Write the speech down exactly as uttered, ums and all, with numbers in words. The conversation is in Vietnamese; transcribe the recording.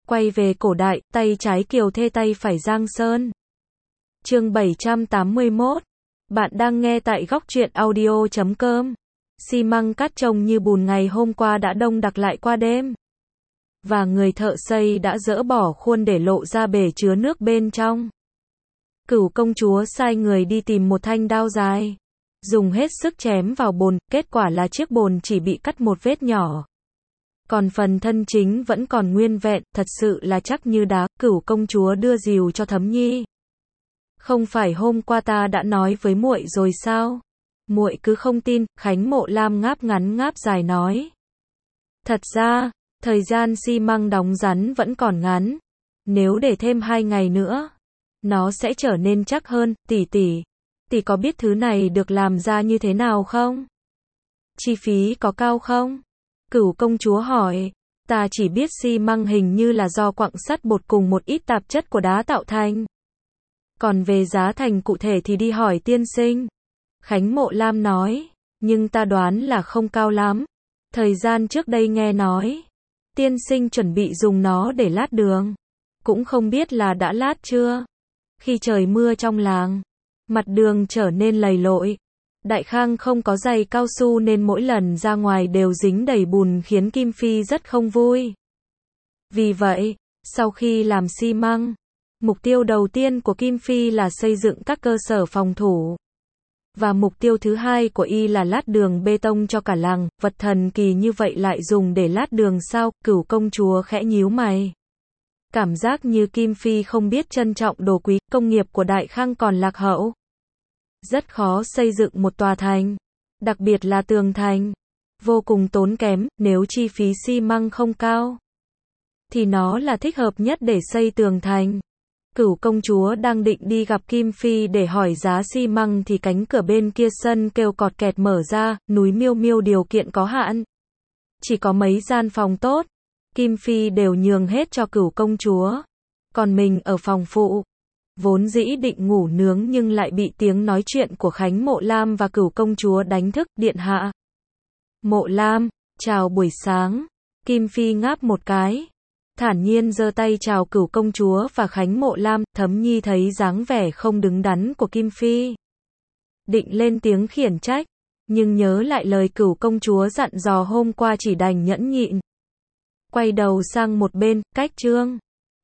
Quay về cổ đại, tay trái Kiều Thê tay phải Giang Sơn. Chương bảy trăm tám mươi mốt. Bạn đang nghe tại góc truyện audio chấm com. Xi măng cát trông như bùn ngày hôm qua đã đông đặc lại qua đêm. Và người thợ xây đã dỡ bỏ khuôn để lộ ra bể chứa nước bên trong. Cửu công chúa sai người đi tìm một thanh đao dài. Dùng hết sức chém vào bồn, kết quả là chiếc bồn chỉ bị cắt một vết nhỏ. Còn phần thân chính vẫn còn nguyên vẹn, thật sự là chắc như đá. Cửu công chúa đưa dìu cho Thấm Nhi. Không phải hôm qua ta đã nói với muội rồi sao? Muội cứ không tin. Khánh Mộ Lam ngáp ngắn ngáp dài nói. Thật ra, thời gian xi măng đóng rắn vẫn còn ngắn. Nếu để thêm hai ngày nữa, nó sẽ trở nên chắc hơn. Tỷ tỷ, tỷ có biết thứ này được làm ra như thế nào không? Chi phí có cao không? Cửu công chúa hỏi. Ta chỉ biết xi măng hình như là do quặng sắt bột cùng một ít tạp chất của đá tạo thành. Còn về giá thành cụ thể thì đi hỏi tiên sinh. Khánh Mộ Lam nói. Nhưng ta đoán là không cao lắm. Thời gian trước đây nghe nói, tiên sinh chuẩn bị dùng nó để lát đường. Cũng không biết là đã lát chưa. Khi trời mưa trong làng, mặt đường trở nên lầy lội. Đại Khang không có giày cao su nên mỗi lần ra ngoài đều dính đầy bùn khiến Kim Phi rất không vui. Vì vậy, sau khi làm xi măng, mục tiêu đầu tiên của Kim Phi là xây dựng các cơ sở phòng thủ. Và mục tiêu thứ hai của y là lát đường bê tông cho cả làng. Vật thần kỳ như vậy lại dùng để lát đường sao? Cửu công chúa khẽ nhíu mày. Cảm giác như Kim Phi không biết trân trọng đồ quý. Công nghiệp của Đại Khang còn lạc hậu. Rất khó xây dựng một tòa thành, đặc biệt là tường thành. Vô cùng tốn kém. Nếu chi phí xi măng không cao, thì nó là thích hợp nhất để xây tường thành. Cửu công chúa đang định đi gặp Kim Phi để hỏi giá xi măng thì cánh cửa bên kia sân kêu cọt kẹt mở ra. Núi Miêu Miêu điều kiện có hạn, chỉ có mấy gian phòng tốt. Kim Phi đều nhường hết cho cửu công chúa, còn mình ở phòng phụ. Vốn dĩ định ngủ nướng nhưng lại bị tiếng nói chuyện của Khánh Mộ Lam và cửu công chúa đánh thức. Điện hạ. Mộ Lam, chào buổi sáng. Kim Phi ngáp một cái, thản nhiên giơ tay chào cửu công chúa và Khánh Mộ Lam. Thấm Nhi thấy dáng vẻ không đứng đắn của Kim Phi, định lên tiếng khiển trách, nhưng nhớ lại lời cửu công chúa dặn dò hôm qua chỉ đành nhẫn nhịn. Quay đầu sang một bên, cách Trương